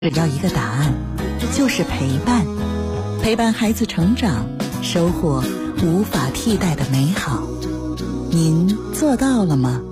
只要一个答案，就是陪伴。陪伴孩子成长，收获无法替代的美好。您做到了吗？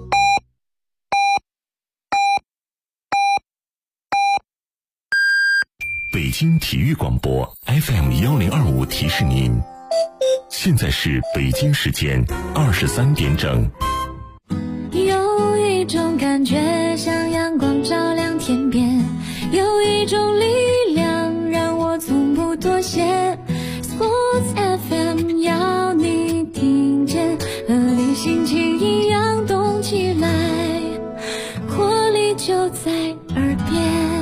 北京体育广播 FM1025提示您，现在是北京时间23点整。 有一种感觉像阳光照亮天边，有一种力量让我从不妥协。 Sports FM 要你听见，和你心情一样动起来，活力就在耳边。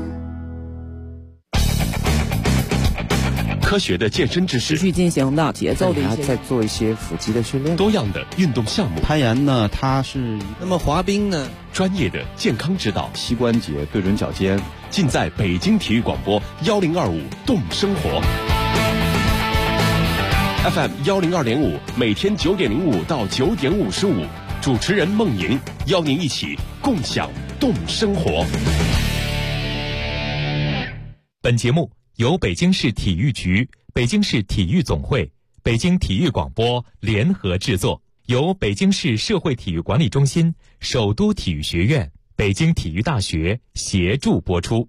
科学的健身知识， 持续进行的节奏的一些， 在做一些腹肌的训练， 多样的运动项目。 攀岩呢，它是那么滑冰呢， 专业的健康指导， 膝关节对准脚尖， 尽在北京体育广播1025动生活 FM 102.5，每天9点05到9点55，主持人孟莹邀您一起共享动生活。 本节目由北京市体育局、北京市体育总会、北京体育广播联合制作，由北京市社会体育管理中心、首都体育学院、北京体育大学协助播出。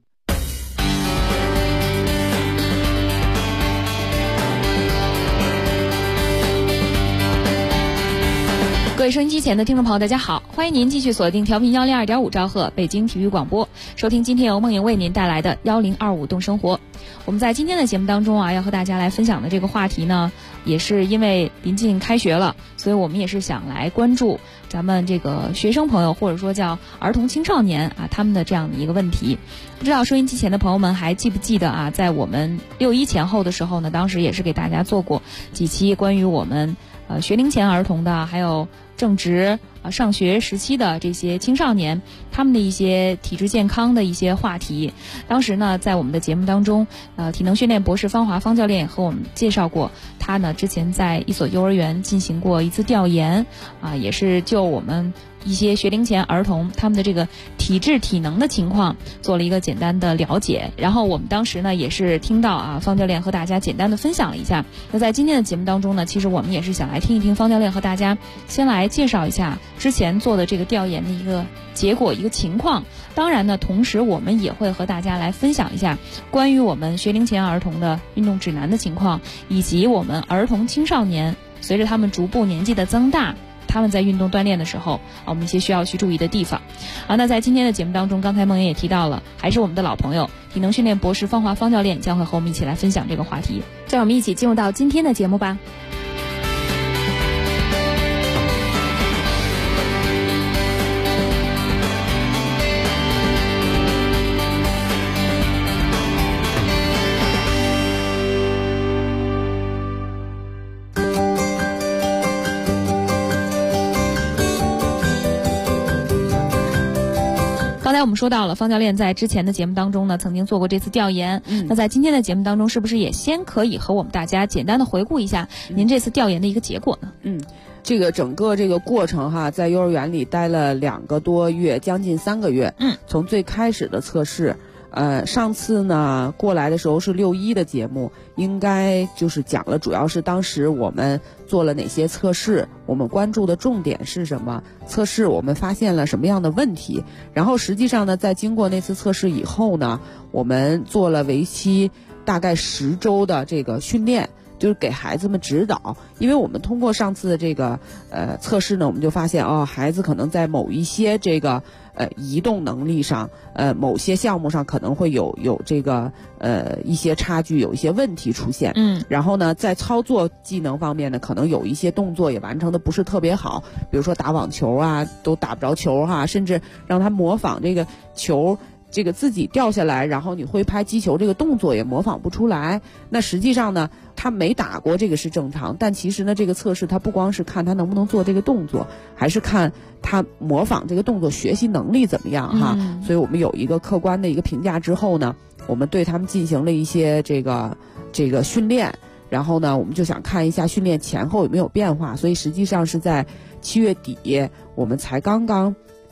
各位收音机前的听众朋友，大家好，欢迎您继续锁定调频102.5兆赫北京体育广播，收听今天由孟莹为您带来的1025动生活。我们在今天的节目当中要和大家来分享的这个话题呢，也是因为临近开学了，所以我们也是想来关注咱们这个学生朋友，或者说叫儿童青少年他们的这样的一个问题。不知道收音机前的朋友们还记不记得在我们6·1前后的时候呢，当时也是给大家做过几期关于我们学龄前儿童的，还有正值上学时期的这些青少年，他们的一些体质健康的一些话题。当时呢，在我们的节目当中，体能训练博士方华方教练也和我们介绍过，他呢之前在一所幼儿园进行过一次调研，也是就我们一些学龄前儿童他们的这个体质体能的情况做了一个简单的了解。然后我们当时呢也是听到方教练和大家简单的分享了一下。那在今天的节目当中呢，其实我们也是想来听一听方教练和大家先来介绍一下之前做的这个调研的一个结果一个情况。当然呢，同时我们也会和大家来分享一下关于我们学龄前儿童的运动指南的情况，以及我们儿童青少年随着他们逐步年纪的增大，他们在运动锻炼的时候我们一些需要去注意的地方。那在今天的节目当中，刚才孟莹也提到了，还是我们的老朋友体能训练博士方华方教练将会和我们一起来分享这个话题。让我们一起进入到今天的节目吧。刚才我们说到了方教练在之前的节目当中呢曾经做过这次调研，那在今天的节目当中是不是也先可以和我们大家简单的回顾一下您这次调研的一个结果呢？ 这个整个这个过程在幼儿园里待了2个多月，将近3个月。从最开始的测试，上次呢过来的时候是6·1的节目，应该就是讲了主要是当时我们做了哪些测试，我们关注的重点是什么，测试我们发现了什么样的问题。然后实际上呢，在经过那次测试以后呢，我们做了为期大概10周的这个训练，就是给孩子们指导。因为我们通过上次的这个测试呢，我们就发现孩子可能在某一些这个移动能力上，某些项目上可能会有这个一些差距，有一些问题出现。然后呢，在操作技能方面呢，可能有一些动作也完成的不是特别好，比如说打网球都打不着球甚至让他模仿这个球这个自己掉下来，然后你挥拍击球这个动作也模仿不出来。那实际上呢，他没打过这个是正常，但其实呢，这个测试他不光是看他能不能做这个动作，还是看他模仿这个动作学习能力怎么样所以我们有一个客观的一个评价之后呢，我们对他们进行了一些这个训练，然后呢，我们就想看一下训练前后有没有变化。所以实际上是在7月底，我们才刚刚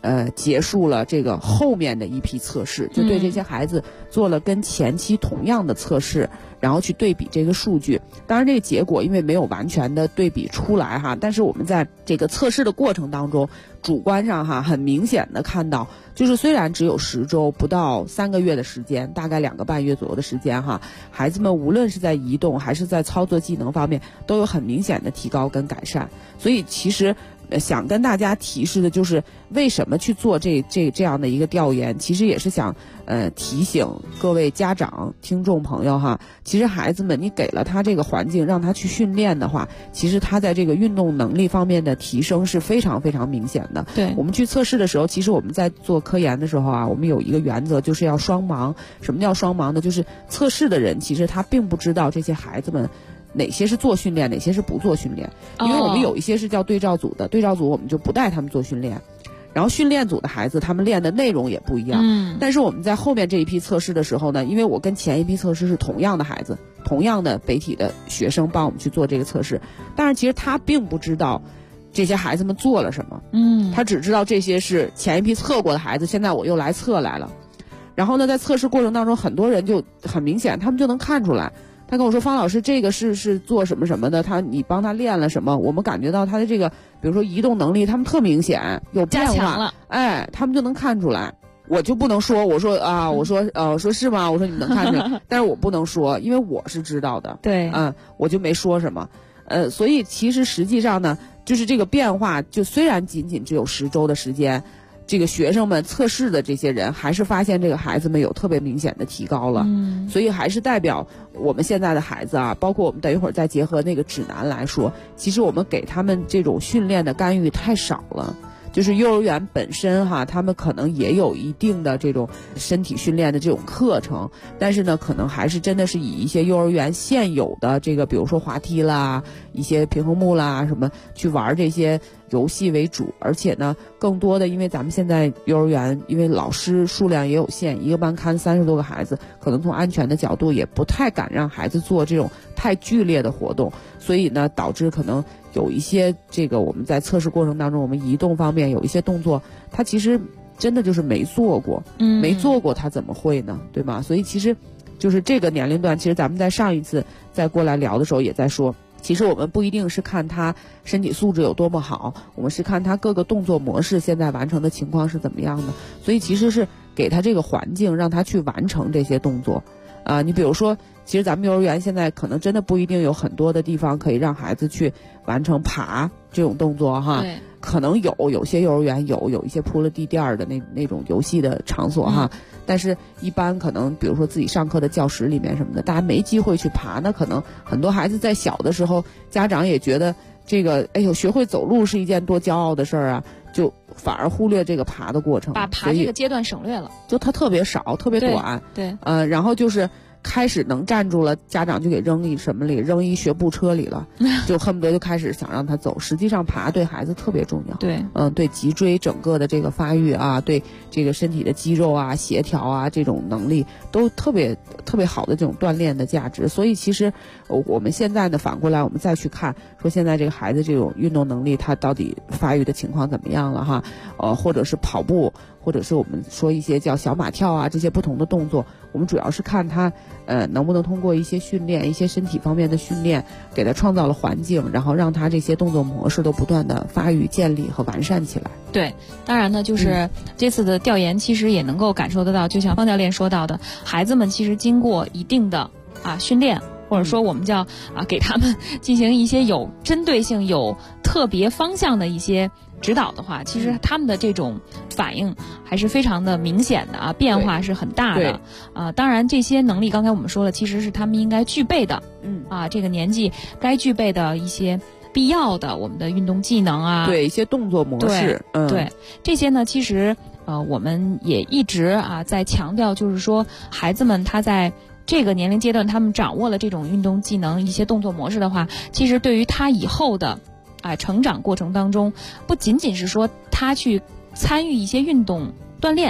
结束了这个后面的一批测试，就对这些孩子做了跟前期同样的测试，然后去对比这个数据。当然这个结果因为没有完全的对比出来哈，但是我们在这个测试的过程当中，主观上哈很明显的看到，就是虽然只有10周不到3个月的时间，大概2个半月左右的时间哈，孩子们无论是在移动还是在操作技能方面都有很明显的提高跟改善。所以其实想跟大家提示的就是为什么去做这样的一个调研，其实也是想提醒各位家长听众朋友哈，其实孩子们你给了他这个环境让他去训练的话，其实他在这个运动能力方面的提升是非常非常明显的。 对， 我们去测试的时候，其实我们在做科研的时候啊，我们有一个原则就是要双盲。什么叫双盲呢？就是测试的人其实他并不知道这些孩子们哪些是做训练，哪些是不做训练，因为我们有一些是叫对照组的，对照组我们就不带他们做训练，然后训练组的孩子他们练的内容也不一样。但是我们在后面这一批测试的时候呢，因为我跟前一批测试是同样的孩子，同样的北体的学生帮我们去做这个测试，但是其实他并不知道这些孩子们做了什么，他只知道这些是前一批测过的孩子，现在我又来测来了。然后呢，在测试过程当中，很多人就很明显，他们就能看出来。他跟我说，方老师，这个是做什么什么的，你帮他练了什么？我们感觉到他的这个，比如说移动能力，他们特明显有变化了，哎，他们就能看出来。我就不能说，我说是吗？我说你们能看出来，但是我不能说，因为我是知道的。 对， 我就没说什么。所以其实实际上呢，就是这个变化，就虽然仅仅只有10周的时间。这个学生们测试的这些人还是发现这个孩子们有特别明显的提高了，所以还是代表我们现在的孩子啊，包括我们等一会儿再结合那个指南来说，其实我们给他们这种训练的干预太少了。就是幼儿园本身哈，他们可能也有一定的这种身体训练的这种课程，但是呢，可能还是真的是以一些幼儿园现有的这个，比如说滑梯啦、一些平衡木啦什么去玩这些游戏为主。而且呢，更多的因为咱们现在幼儿园因为老师数量也有限，一个班看30多个孩子，可能从安全的角度也不太敢让孩子做这种太剧烈的活动，所以呢，导致可能有一些这个我们在测试过程当中，我们移动方面有一些动作，他其实真的就是没做过，没做过他怎么会呢？对吗？所以其实就是这个年龄段，其实咱们在上一次再过来聊的时候也在说，其实我们不一定是看他身体素质有多么好，我们是看他各个动作模式现在完成的情况是怎么样的。所以其实是给他这个环境，让他去完成这些动作。你比如说，其实咱们幼儿园现在可能真的不一定有很多的地方可以让孩子去完成爬这种动作哈。对，可能有些幼儿园有一些铺了地垫的那种游戏的场所哈，但是一般可能比如说自己上课的教室里面什么的，大家没机会去爬，那可能很多孩子在小的时候，家长也觉得这个学会走路是一件多骄傲的事儿啊，就反而忽略这个爬的过程， 把爬这个阶段省略了， 就它特别少，特别短。 对， 然后就是开始能站住了，家长就给扔一什么里，扔一学步车里了，就恨不得就开始想让他走。实际上爬对孩子特别重要， 对， 对脊椎整个的这个发育啊，对这个身体的肌肉啊、协调啊这种能力都特别特别好的这种锻炼的价值。所以其实我们现在呢反过来我们再去看，说现在这个孩子这种运动能力他到底发育的情况怎么样了哈？或者是跑步，或者是我们说一些叫小马跳啊这些不同的动作，我们主要是看他能不能通过一些训练，一些身体方面的训练，给他创造了环境，然后让他这些动作模式都不断的发育、建立和完善起来。 对，当然呢，就是这次的调研其实也能够感受得到，就像方教练说到的，孩子们其实经过一定的训练，或者说我们叫给他们进行一些有针对性、有特别方向的一些指导的话，其实他们的这种反应还是非常的明显的变化是很大的。当然这些能力刚才我们说了，其实是他们应该具备的，这个年纪该具备的一些必要的我们的运动技能对一些动作模式， 对这些呢，其实我们也一直在强调，就是说孩子们他在这个年龄阶段，他们掌握了这种运动技能、一些动作模式的话，其实对于他以后的成长过程当中，不仅仅是说他去参与一些运动锻炼，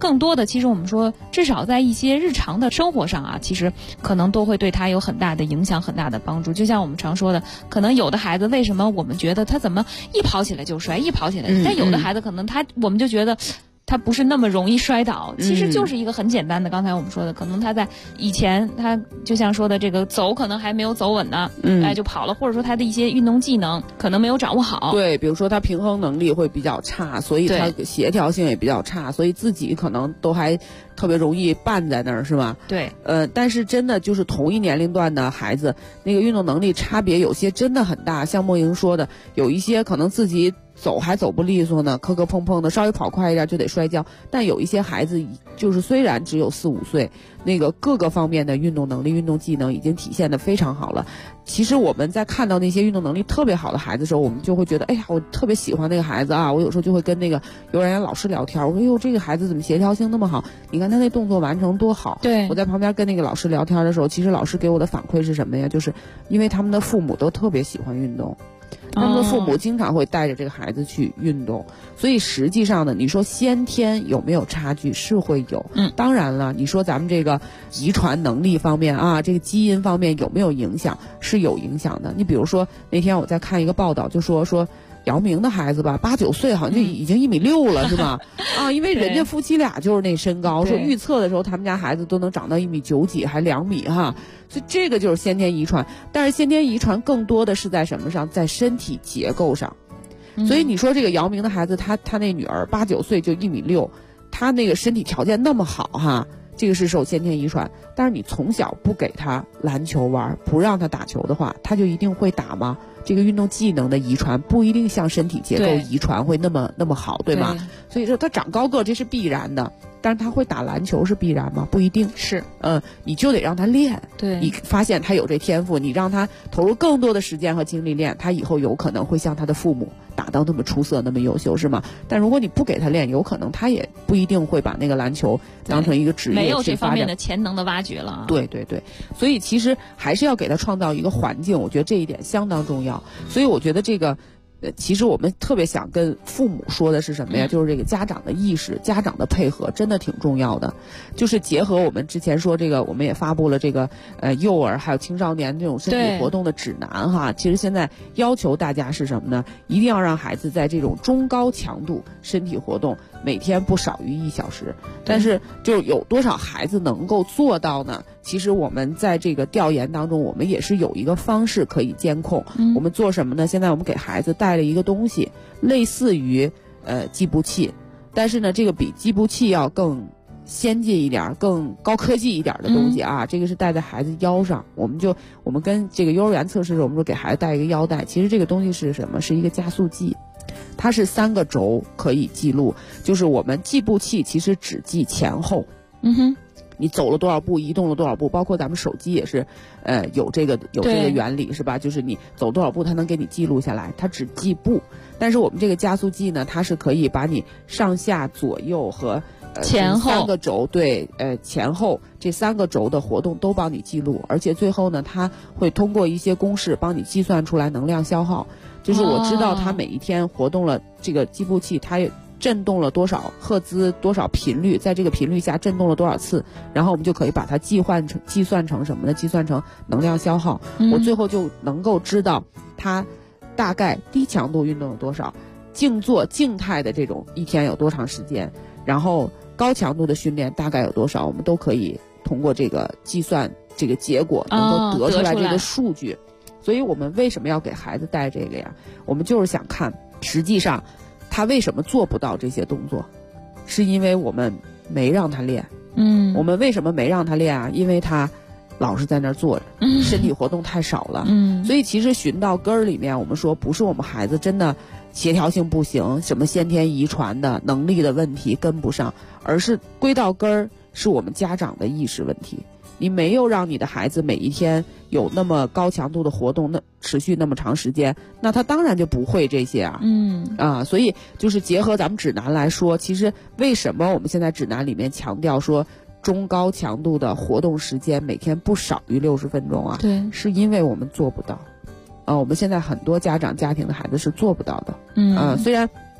更多的其实我们说，至少在一些日常的生活上啊，其实可能都会对他有很大的影响，很大的帮助。就像我们常说的，可能有的孩子为什么我们觉得他怎么一跑起来就摔，一跑起来，但有的孩子可能我们就觉得他不是那么容易摔倒，其实就是一个很简单的，刚才我们说的，可能他在以前他就像说的这个走可能还没有走稳呢，就跑了，或者说他的一些运动技能可能没有掌握好。 对，比如说他平衡能力会比较差，所以他协调性也比较差，所以自己可能都还特别容易绊在那儿，是吧？ 对。 但是真的就是同一年龄段的孩子，那个运动能力差别有些真的很大，像莫莹说的，有一些可能自己走还走不利索呢，磕磕碰碰的，稍微跑快一点就得摔跤。但有一些孩子就是虽然只有4、5岁，那个各个方面的运动能力、运动技能已经体现得非常好了。其实我们在看到那些运动能力特别好的孩子的时候，我们就会觉得，哎呀，我特别喜欢那个孩子啊！我有时候就会跟那个幼儿园老师聊天，我说哟，这个孩子怎么协调性那么好？你看他那动作完成多好。 对， 我在旁边跟那个老师聊天的时候，其实老师给我的反馈是什么呀？就是因为他们的父母都特别喜欢运动。他们的父母经常会带着这个孩子去运动，所以实际上呢，你说先天有没有差距？是会有。当然了，你说咱们这个遗传能力方面啊，这个基因方面有没有影响？是有影响的。你比如说那天我在看一个报道，就说姚明的孩子吧，8、9岁好像就已经1.6米了，是吧？啊，因为人家夫妻俩就是那身高，说预测的时候他们家孩子都能长到1.9米几，还2米哈。所以这个就是先天遗传，但是先天遗传更多的是在什么上？在身体结构上。所以你说这个姚明的孩子，他那女儿8、9岁就1.6米，他那个身体条件那么好哈，这个是受先天遗传。但是你从小不给他篮球玩，不让他打球的话，他就一定会打吗？这个运动技能的遗传不一定像身体结构遗传会那么好，对吗？所以说他长高个这是必然的，但是他会打篮球是必然吗？不一定是。 你就得让他练。 对， 你发现他有这天赋，你让他投入更多的时间和精力练，他以后有可能会像他的父母打到那么出色、那么优秀，是吗？但如果你不给他练，有可能他也不一定会把那个篮球当成一个职业， 没有这方面的潜能的挖掘了。 对，所以其实还是要给他创造一个环境，我觉得这一点相当重要。所以我觉得这个其实我们特别想跟父母说的是什么呀？就是这个家长的意识、家长的配合真的挺重要的。就是结合我们之前说这个，我们也发布了这个幼儿还有青少年这种身体活动的指南哈。其实现在要求大家是什么呢？一定要让孩子在这种中高强度身体活动每天不少于1小时。但是就有多少孩子能够做到呢？其实我们在这个调研当中，我们也是有一个方式可以监控。我们做什么呢？现在我们给孩子带了一个东西，类似于计步器，但是呢，这个比计步器要更先进一点、更高科技一点的东西啊。这个是戴在孩子腰上，我们跟这个幼儿园测试的时候，我们说给孩子带一个腰带。其实这个东西是什么？是一个加速计。它是3个轴可以记录，就是我们计步器其实只记前后。你走了多少步，移动了多少步，包括咱们手机也是，有这个原理是吧？就是你走多少步，它能给你记录下来，它只记步。但是我们这个加速计呢，它是可以把你上下左右和前后 3个轴，对，前后这3个轴的活动都帮你记录，而且最后呢，它会通过一些公式帮你计算出来能量消耗。就是我知道它每一天活动了这个计步器，它震动了多少赫兹、多少频率，在这个频率下震动了多少次，然后我们就可以把它计算成什么呢？计算成能量消耗。我最后就能够知道它大概低强度运动有多少，静坐静态的这种一天有多长时间，然后高强度的训练大概有多少，我们都可以通过这个计算这个结果能够得出来这个数据。所以我们为什么要给孩子带这个呀？我们就是想看实际上他为什么做不到这些动作，是因为我们没让他练。我们为什么没让他练啊？因为他老是在那儿坐着，身体活动太少了。所以其实寻到根儿里面，我们说不是我们孩子真的协调性不行，什么先天遗传的能力的问题跟不上，而是归到根儿是我们家长的意识问题。你没有让你的孩子每一天有那么高强度的活动，那持续那么长时间，那他当然就不会这些啊。所以就是结合咱们指南来说，其实为什么我们现在指南里面强调说中高强度的活动时间每天不少于60分钟啊？ 对， 是因为我们做不到。我们现在很多家庭的孩子是做不到的。虽然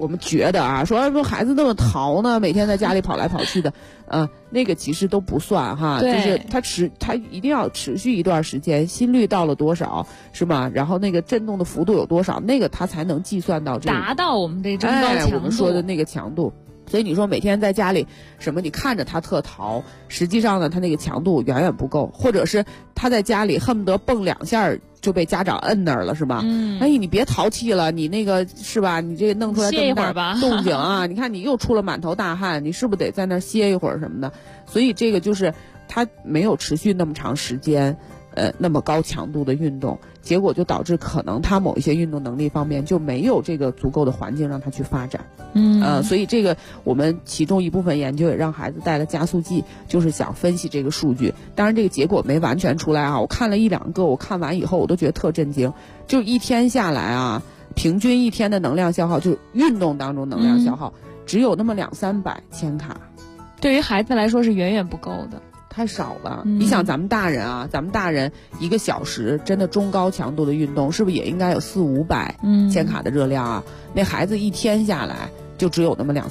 我们觉得啊，说孩子那么淘呢，每天在家里跑来跑去的，那个其实都不算哈，就是他一定要持续一段时间，心率到了多少是吗？然后那个震动的幅度有多少，那个他才能计算到达到我们这中高强度， 我们说的那个强度。所以你说每天在家里什么，你看着他特淘，实际上呢，他那个强度远远不够，或者是他在家里恨不得蹦2下就被家长摁那儿了，是吧？哎，你别淘气了，你那个是吧？你这个弄出来这么大动静啊，你看你又出了满头大汗，你是不是得在那儿歇一会儿什么的？所以这个就是他没有持续那么长时间。那么高强度的运动，结果就导致可能他某一些运动能力方面就没有这个足够的环境让他去发展。所以这个我们其中一部分研究也让孩子带了加速剂，就是想分析这个数据。当然这个结果没完全出来啊，我看了1-2个，我看完以后我都觉得特震惊。就一天下来啊，平均一天的能量消耗，就是运动当中能量消耗，只有那么200-300千卡， 对于孩子来说是远远不够的。 太少了，你想咱们大人1个小时真的中高强度的运动，是不是也应该有400-500千卡的热量啊？那孩子一天下来就只有那么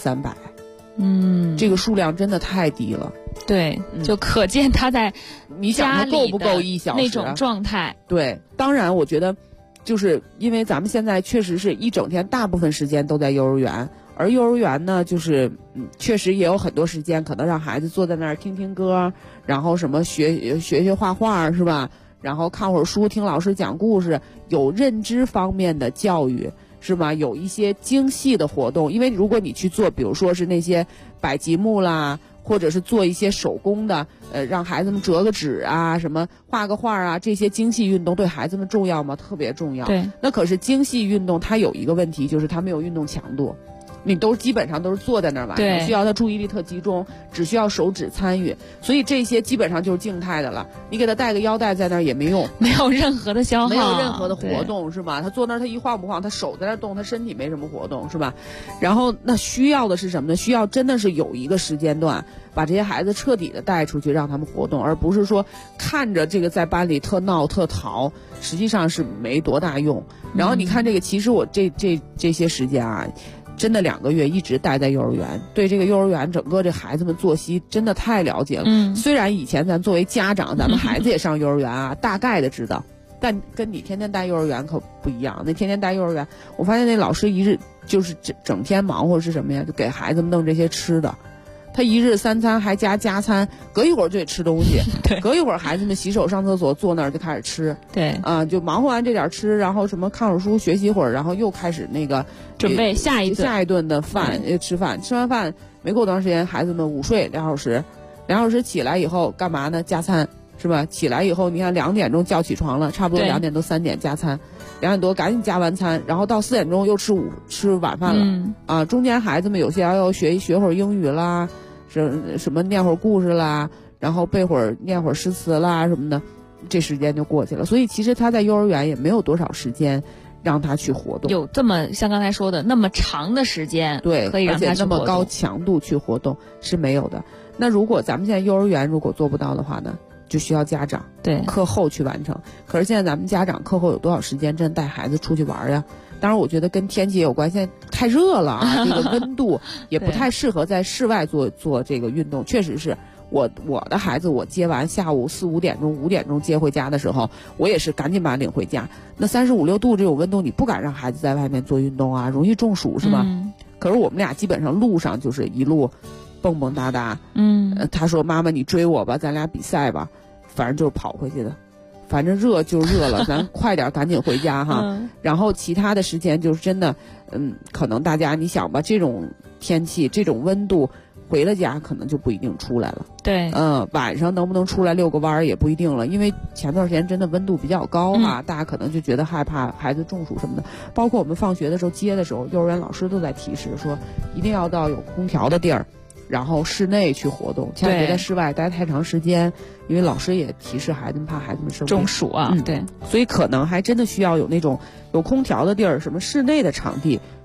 200-300，这个数量真的太低了。 对，就可见他在你想他够不够1小时那种状态？ 对，当然我觉得，就是因为咱们现在确实是一整天大部分时间都在幼儿园。而幼儿园呢，就是确实也有很多时间，可能让孩子坐在那儿听听歌，然后什么学画画是吧？然后看会儿书，听老师讲故事，有认知方面的教育是吗？有一些精细的活动，因为如果你去做，比如说是那些摆积木啦，或者是做一些手工的，让孩子们折个纸啊，什么画个画啊，这些精细运动对孩子们重要吗？特别重要。 对。 那可是精细运动它有一个问题，就是它没有运动强度。你基本上都是坐在那儿完成，需要他注意力特集中，只需要手指参与，所以这些基本上就是静态的了。你给他带个腰带在那儿也没用， 没有任何的消耗， 没有任何的活动，是吧？他坐那儿他一晃不晃，他手在那儿动，他身体没什么活动，是吧？然后那需要的是什么呢？需要真的是有一个时间段，把这些孩子彻底的带出去，让他们活动，而不是说看着这个在班里特闹特淘，实际上是没多大用。然后你看这个，其实我这些时间啊。真的2个月一直待在幼儿园，对这个幼儿园整个这孩子们作息真的太了解了。虽然以前咱作为家长，咱们孩子也上幼儿园啊，大概的知道，但跟你天天带幼儿园可不一样。那天天带幼儿园，我发现那老师一日就是整天忙活是什么呀？就给孩子们弄这些吃的。他一日3餐还加餐，隔一会儿就得吃东西，隔一会儿孩子们洗手上厕所，坐那儿就开始吃，就忙活完这点吃，然后什么看会儿书学习会儿，然后又开始那个准备下一顿的饭，吃饭，吃完饭没过多长时间，孩子们午睡2小时，2小时起来以后干嘛呢？加餐是吧？起来以后你看2点钟叫起床了，差不多2点多3点加餐，2点多赶紧加完餐，然后到4点钟又吃晚饭了，中间孩子们有些要学会儿英语啦。什么念会儿故事啦，然后念会儿诗词啦什么的，这时间就过去了。所以其实他在幼儿园也没有多少时间让他去活动， 有这么像刚才说的那么长的时间， 对， 可以让他去活动， 而且那么高强度去活动是没有的。那如果咱们现在幼儿园如果做不到的话呢，就需要家长课后去完成。可是现在咱们家长课后有多少时间真带孩子出去玩呀？当然我觉得跟天气也有关系，现在太热了啊，这个温度也不太适合在室外做这个运动。确实是我的孩子，我接完下午4、5点钟5点钟接回家的时候，我也是赶紧把他领回家。那35、6度这种温度，你不敢让孩子在外面做运动啊，容易中暑是吧？可是我们俩基本上路上就是一路蹦蹦哒哒。他说妈妈你追我吧，咱俩比赛吧，反正就是跑回去的。反正热就热了，咱快点赶紧回家哈。然后其他的时间就是真的，可能大家你想吧，这种天气这种温度，回了家可能就不一定出来了。 对， 晚上能不能出来遛个弯儿也不一定了，因为前段时间真的温度比较高哈，大家可能就觉得害怕孩子中暑什么的。包括我们放学的时候接的时候，幼儿园老师都在提示说，一定要到有空调的地儿。然后室内去活动，千万别在室外待太长时间，因为老师也提示孩子们，怕孩子们生病中暑啊。对， 所以可能还真的需要有那种有空调的地儿，什么室内的场地，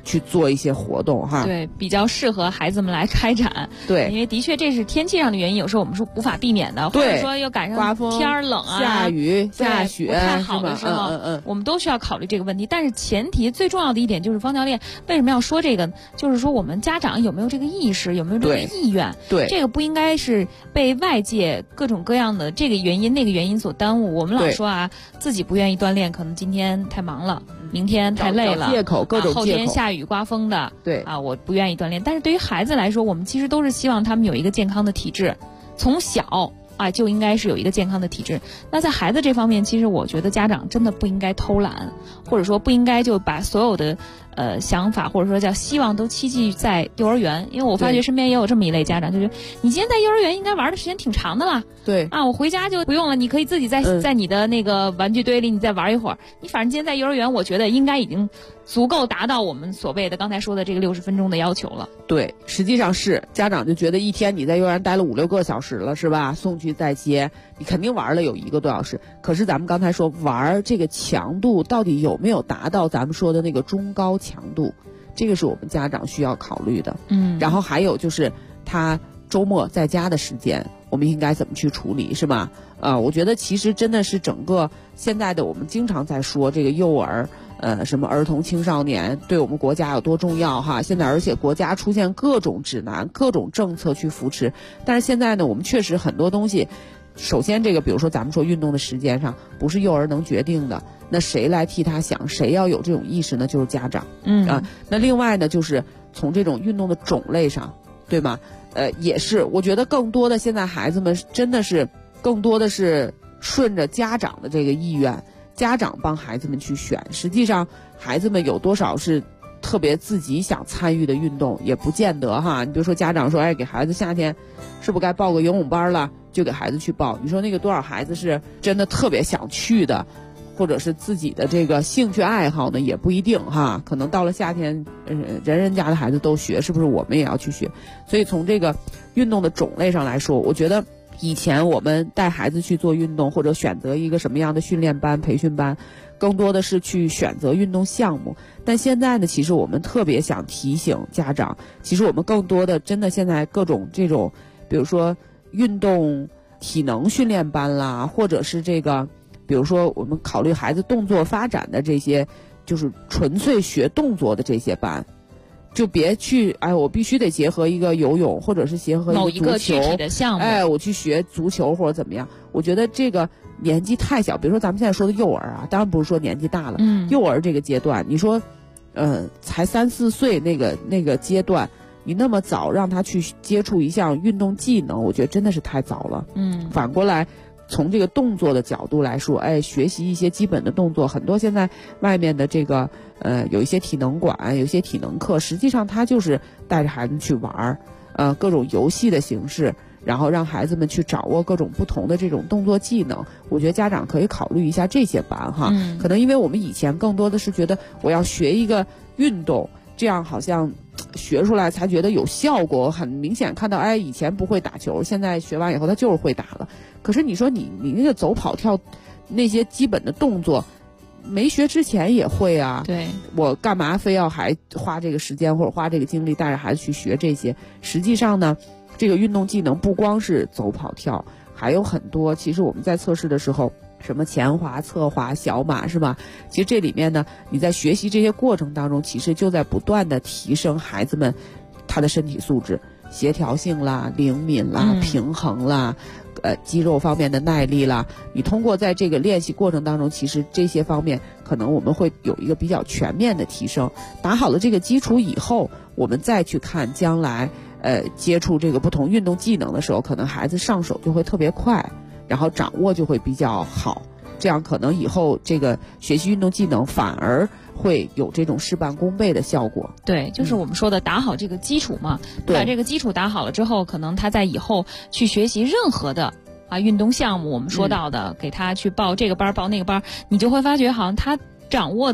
去做一些活动哈。 对，比较适合孩子们来开展。 对， 因为的确这是天气上的原因，有时候我们是无法避免的，或者说又赶上天冷啊、 下雨、下雪不太好的时候，我们都需要考虑这个问题。但是前提最重要的一点就是方教练为什么要说这个，就是说我们家长有没有这个意识，有没有这个意愿？ 对， 这个不应该是被外界各种各样的这个原因那个原因所耽误。我们老说啊，自己不愿意锻炼，可能今天太忙了，明天太累了， 借口各种借口， 后天下雨刮风的， 对啊，我不愿意锻炼。但是对于孩子来说，我们其实都是希望他们有一个健康的体质，从小啊就应该是有一个健康的体质。那在孩子这方面，其实我觉得家长真的不应该偷懒，或者说不应该就把所有的想法或者说叫希望都期冀在幼儿园。因为我发觉身边也有这么一类家长，就是你今天在幼儿园应该玩的时间挺长的了， 对啊，我回家就不用了，你可以自己在你的那个玩具堆里你再玩一会儿。你反正今天在幼儿园，我觉得应该已经足够达到我们所谓的刚才说的这个60分钟的要求了。 对，实际上是家长就觉得一天你在幼儿园待了5、6个小时了，是吧？送去再接，你肯定玩了有1个多小时。可是咱们刚才说玩这个强度到底有没有达到咱们说的那个中高强度，这个是我们家长需要考虑的。然后还有就是他周末在家的时间，我们应该怎么去处理，是吧？我觉得其实真的是整个现在的我们经常在说这个幼儿。什么儿童青少年对我们国家有多重要哈？现在而且国家出现各种指南、各种政策去扶持，但是现在呢，我们确实很多东西，首先这个比如说咱们说运动的时间上，不是幼儿能决定的，那谁来替他想？谁要有这种意识呢？就是家长。那另外呢，就是从这种运动的种类上，对吗？也是，我觉得更多的现在孩子们真的是更多的是顺着家长的这个意愿。家长帮孩子们去选，实际上孩子们有多少是特别自己想参与的运动，也不见得哈。你比如说家长说，给孩子夏天是不是该报个游泳班了，就给孩子去报。你说那个多少孩子是真的特别想去的，或者是自己的这个兴趣爱好呢，也不一定哈。可能到了夏天，人家的孩子都学，是不是我们也要去学？所以从这个运动的种类上来说，我觉得以前我们带孩子去做运动，或者选择一个什么样的训练班、培训班，更多的是去选择运动项目。但现在呢，其实我们特别想提醒家长，其实我们更多的真的现在各种这种，比如说运动体能训练班啦，或者是这个，比如说我们考虑孩子动作发展的这些，就是纯粹学动作的这些班。就别去，我必须得结合一个游泳，或者是结合某一个足球具体的项目， 我去学足球或者怎么样。我觉得这个年纪太小，比如说咱们现在说的幼儿啊，当然不是说年纪大了，幼儿这个阶段，你说，才3、4岁那个阶段，你那么早让他去接触一项运动技能，我觉得真的是太早了。反过来。从这个动作的角度来说，学习一些基本的动作，很多现在外面的这个有一些体能馆，有一些体能课，实际上他就是带着孩子去玩各种游戏的形式，然后让孩子们去掌握各种不同的这种动作技能。我觉得家长可以考虑一下这些班哈。可能因为我们以前更多的是觉得我要学一个运动，这样好像学出来才觉得有效果，很明显看到以前不会打球，现在学完以后他就是会打了。可是你说你那个走跑跳那些基本的动作没学之前也会啊， 对， 我干嘛非要还花这个时间或者花这个精力带着孩子去学这些？实际上呢，这个运动技能不光是走跑跳，还有很多。其实我们在测试的时候，什么前滑、侧滑、小马是吧？其实这里面呢，你在学习这些过程当中，其实就在不断的提升孩子们他的身体素质、协调性啦、灵敏啦、平衡啦。肌肉方面的耐力啦，你通过在这个练习过程当中，其实这些方面可能我们会有一个比较全面的提升。打好了这个基础以后，我们再去看将来接触这个不同运动技能的时候，可能孩子上手就会特别快，然后掌握就会比较好。这样可能以后这个学习运动技能反而会有这种事半功倍的效果。 对，就是我们说的打好这个基础嘛。把这个基础打好了之后，可能他在以后去学习任何的运动项目，我们说到的，给他去报这个班报那个班，你就会发觉好像他掌握的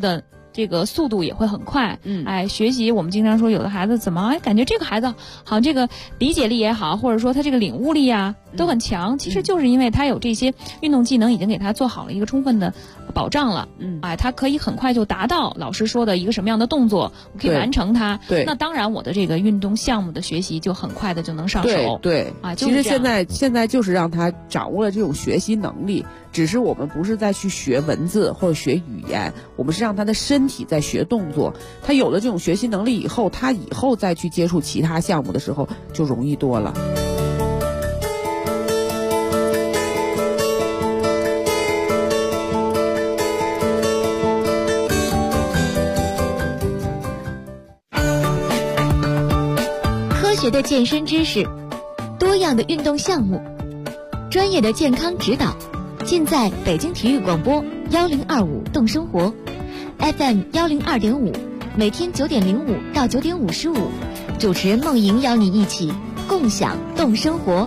这个速度也会很快，学习我们经常说有的孩子怎么感觉这个孩子好像这个理解力也好，或者说他这个领悟力啊都很强，其实就是因为他有这些运动技能已经给他做好了一个充分的保障了，他可以很快就达到老师说的一个什么样的动作，我可以完成它。 对， 那当然我的这个运动项目的学习就很快的就能上手。 对，其实现在就是让他掌握了这种学习能力，只是我们不是在去学文字或者学语言，我们是让他的身体在学动作。他有了这种学习能力以后，他以后再去接触其他项目的时候就容易多了。 科学的健身知识，多样的运动项目，专业的健康指导，尽在北京体育广播1025动生活 FM 102.5，每天9点05到9点55，主持人梦莹邀你一起共享动生活。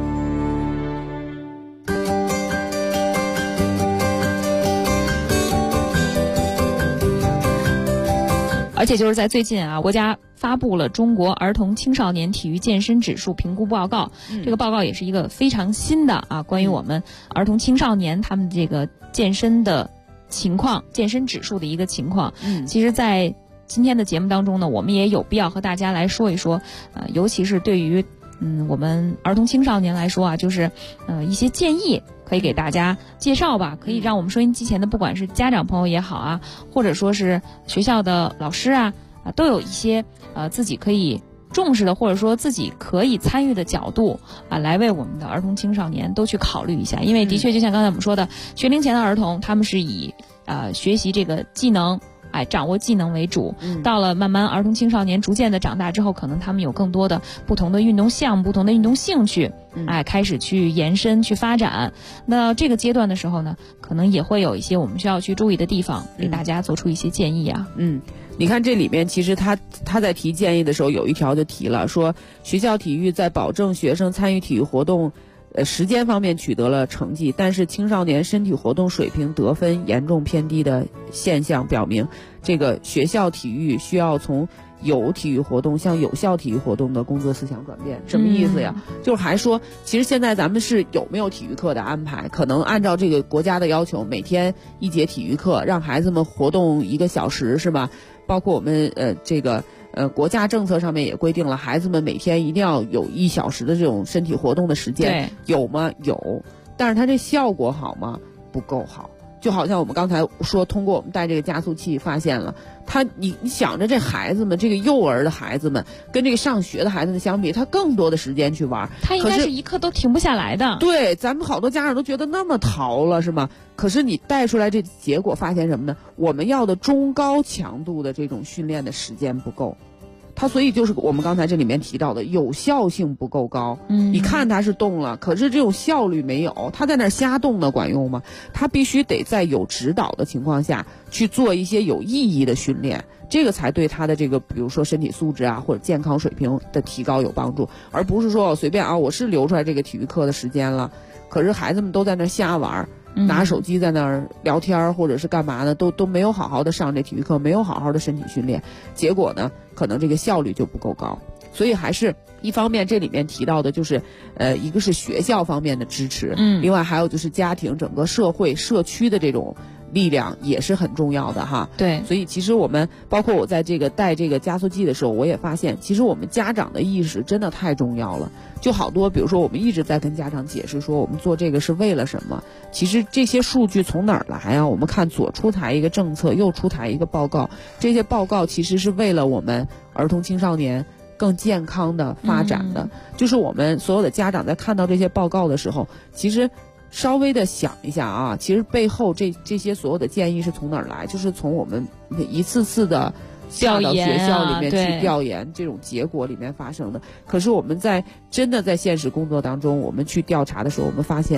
而且就是在最近啊，国家发布了中国儿童青少年体育健身指数评估报告，这个报告也是一个非常新的啊，关于我们儿童青少年他们这个健身的情况、健身指数的一个情况。其实在今天的节目当中呢，我们也有必要和大家来说一说，尤其是对于我们儿童青少年来说啊，就是一些建议可以给大家介绍吧，可以让我们收音机前的不管是家长朋友也好啊，或者说是学校的老师啊，都有一些自己可以重视的，或者说自己可以参与的角度啊，来为我们的儿童青少年都去考虑一下。因为的确就像刚才我们说的，学龄前的儿童他们是以学习这个技能掌握技能为主，到了慢慢儿童青少年逐渐的长大之后，可能他们有更多的不同的运动项目、不同的运动兴趣，开始去延伸、去发展。那这个阶段的时候呢，可能也会有一些我们需要去注意的地方，给大家做出一些建议啊。 你看这里面其实他在提建议的时候有一条就提了，说学校体育在保证学生参与体育活动时间方面取得了成绩，但是青少年身体活动水平得分严重偏低的现象表明，这个学校体育需要从有体育活动向有效体育活动的工作思想转变。什么意思呀？就是还说其实现在咱们是有没有体育课的安排，可能按照这个国家的要求，每天1节体育课，让孩子们活动1个小时，是吧？包括我们国家政策上面也规定了，孩子们每天一定要有1小时的这种身体活动的时间，有吗？有，但是它这效果好吗？不够好。就好像我们刚才说，通过我们带这个加速器发现了，你想着这孩子们，这个幼儿的孩子们跟这个上学的孩子们相比，他更多的时间去玩， 他应该是一刻都停不下来的。 对，咱们好多家长都觉得那么淘了，是吗？可是你带出来这结果发现什么呢？我们要的中高强度的这种训练的时间不够。它所以就是我们刚才这里面提到的有效性不够高。你看它是动了，可是这种效率没有，它在那儿瞎动呢，管用吗？它必须得在有指导的情况下去做一些有意义的训练，这个才对他的这个比如说身体素质啊或者健康水平的提高有帮助，而不是说我随便我是留出来这个体育课的时间了，可是孩子们都在那儿瞎玩，拿手机在那儿聊天或者是干嘛呢，都没有好好的上这体育课，没有好好的身体训练，结果呢可能这个效率就不够高。所以还是一方面这里面提到的就是一个是学校方面的支持，另外还有就是家庭整个社会社区的这种力量也是很重要的哈。 对， 所以其实我们包括我在这个带这个加速器的时候，我也发现其实我们家长的意识真的太重要了。就好多比如说我们一直在跟家长解释说我们做这个是为了什么，其实这些数据从哪儿来啊？我们看左出台一个政策，右出台一个报告，这些报告其实是为了我们儿童青少年更健康的发展的。就是我们所有的家长在看到这些报告的时候，其实稍微的想一下啊，其实背后这些所有的建议是从哪儿来？就是从我们一次次的下到学校里面去调研这种结果里面发生的。可是我们真的在现实工作当中，我们去调查的时候，我们发现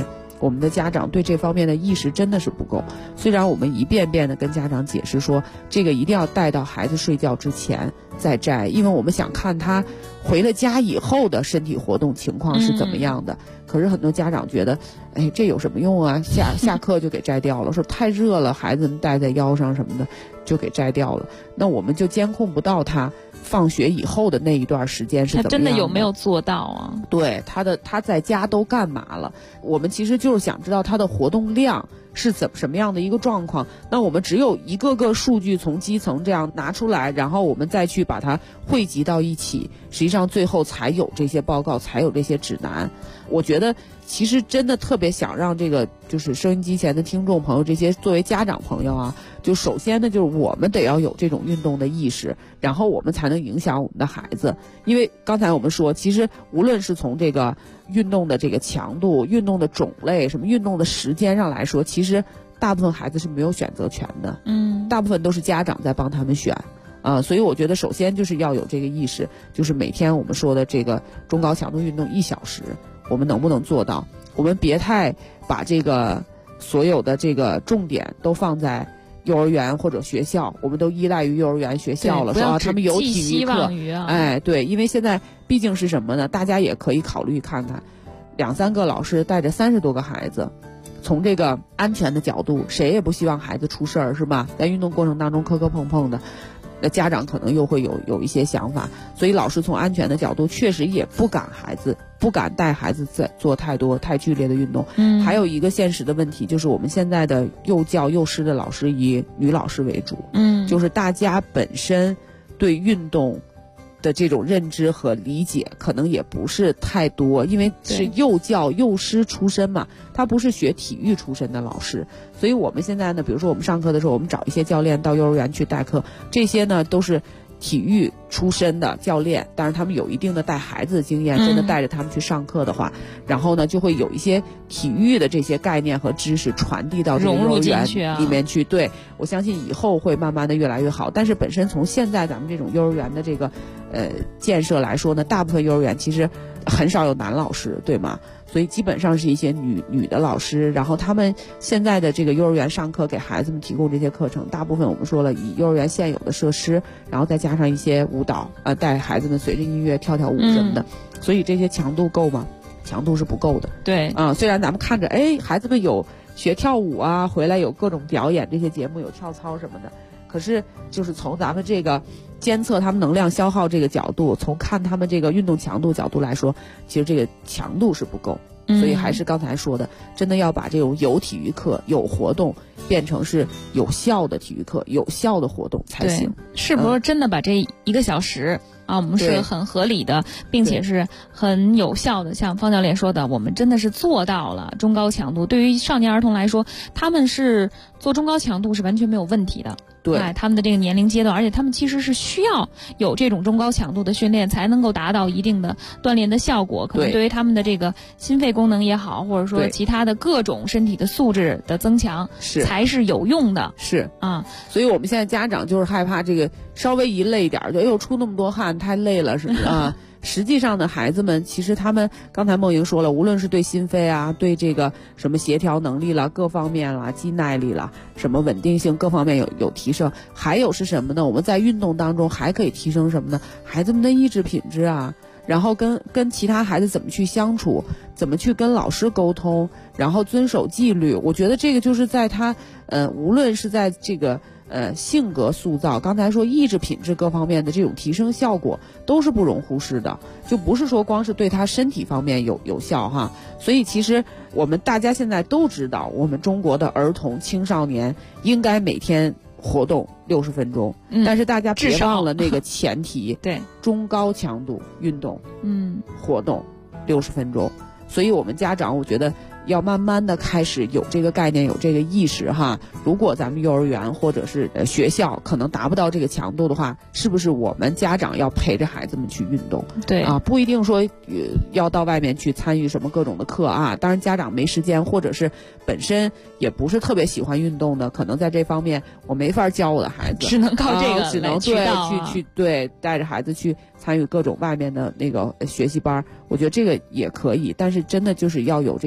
我们的家长对这方面的意识真的是不够。虽然我们一遍遍的跟家长解释说，这个一定要带到孩子睡觉之前再摘，因为我们想看他回了家以后的身体活动情况是怎么样的。可是很多家长觉得，哎，这有什么用啊？下课就给摘掉了，说太热了，孩子们戴在腰上什么的就给摘掉了。那我们就监控不到他放学以后的那一段时间是怎么样的， 他真的有没有做到啊？ 对，他在家都干嘛了？我们其实就是想知道他的活动量是什么样的一个状况。那我们只有一个个数据从基层这样拿出来，然后我们再去把它汇集到一起，实际上最后才有这些报告，才有这些指南。我觉得其实真的特别想让这个就是收音机前的听众朋友，这些作为家长朋友啊，就首先呢就是我们得要有这种运动的意识，然后我们才能影响我们的孩子。因为刚才我们说，其实无论是从这个运动的这个强度、运动的种类、什么运动的时间上来说，其实大部分孩子是没有选择权的，大部分都是家长在帮他们选。所以我觉得首先就是要有这个意识，就是每天我们说的这个中高强度运动1小时，我们能不能做到？我们别太把这个所有的这个重点都放在幼儿园或者学校，我们都依赖于幼儿园学校了，说啊他们有体育课，哎，对，因为现在毕竟是什么呢？大家也可以考虑看看，2、3个老师带着30多个孩子，从这个安全的角度，谁也不希望孩子出事儿，是吧？在运动过程当中磕磕碰碰的。那家长可能又会有一些想法，所以老师从安全的角度确实也不敢带孩子在做太剧烈的运动。还有一个现实的问题就是我们现在的幼教幼师的老师以女老师为主，就是大家本身对运动的这种认知和理解可能也不是太多，因为是幼教幼师出身嘛，他不是学体育出身的老师，所以我们现在呢，比如说我们上课的时候，我们找一些教练到幼儿园去代课，这些呢都是体育出身的教练，但是他们有一定的带孩子的经验，真的带着他们去上课的话，然后呢就会有一些体育的这些概念和知识传递到这个幼儿园里面去。对，我相信以后会慢慢的越来越好。但是本身从现在咱们这种幼儿园的这个建设来说呢，大部分幼儿园其实很少有男老师，对吗？所以基本上是一些女的老师，然后他们现在的这个幼儿园上课给孩子们提供这些课程，大部分我们说了以幼儿园现有的设施，然后再加上一些舞蹈，带孩子们随着音乐跳舞什么的，所以这些强度够吗？强度是不够的。 对， 虽然咱们看着孩子们有学跳舞啊，回来有各种表演，这些节目有跳操什么的，可是就是从咱们这个监测他们能量消耗这个角度，从看他们这个运动强度角度来说，其实这个强度是不够。所以还是刚才说的，真的要把这种有体育课有活动变成是有效的体育课有效的活动才行。 是不是真的把这1个小时我们是很合理的，并且是很有效的，像方教练说的，我们真的是做到了中高强度。对于少年儿童来说，他们是做中高强度是完全没有问题的。对，他们的这个年龄阶段，而且他们其实是需要有这种中高强度的训练，才能够达到一定的锻炼的效果。可能对于他们的这个心肺功能也好，或者说其他的各种身体的素质的增强，才是有用的。 是啊，所以我们现在家长就是害怕这个稍微一累点，就出那么多汗，太累了，是不是啊？实际上呢，孩子们其实他们刚才梦莹说了，无论是对心肺啊，对这个什么协调能力啦，各方面啦，肌耐力啦，什么稳定性各方面有提升。还有是什么呢？我们在运动当中还可以提升什么呢？孩子们的意志品质啊，然后跟其他孩子怎么去相处，怎么去跟老师沟通，然后遵守纪律。我觉得这个就是在他无论是在这个性格塑造，刚才说意志品质各方面的这种提升效果都是不容忽视的，就不是说光是对他身体方面有效哈。所以其实我们大家现在都知道，我们中国的儿童青少年应该每天活动60分钟，但是大家别忘了那个前提， 对， 中高强度运动，活动60分钟。所以我们家长我觉得要慢慢的开始有这个概念，有这个意识哈。如果咱们幼儿园或者是学校可能达不到这个强度的话，是不是我们家长要陪着孩子们去运动？ 对啊， 不一定说要到外面去参与什么各种的课啊。当然家长没时间，或者是本身也不是特别喜欢运动的，可能在这方面我没法教我的孩子， 只能靠这个只能去带着孩子去参与各种外面的那个学习班。我觉得这个也可以，但是真的就是要有这个意识。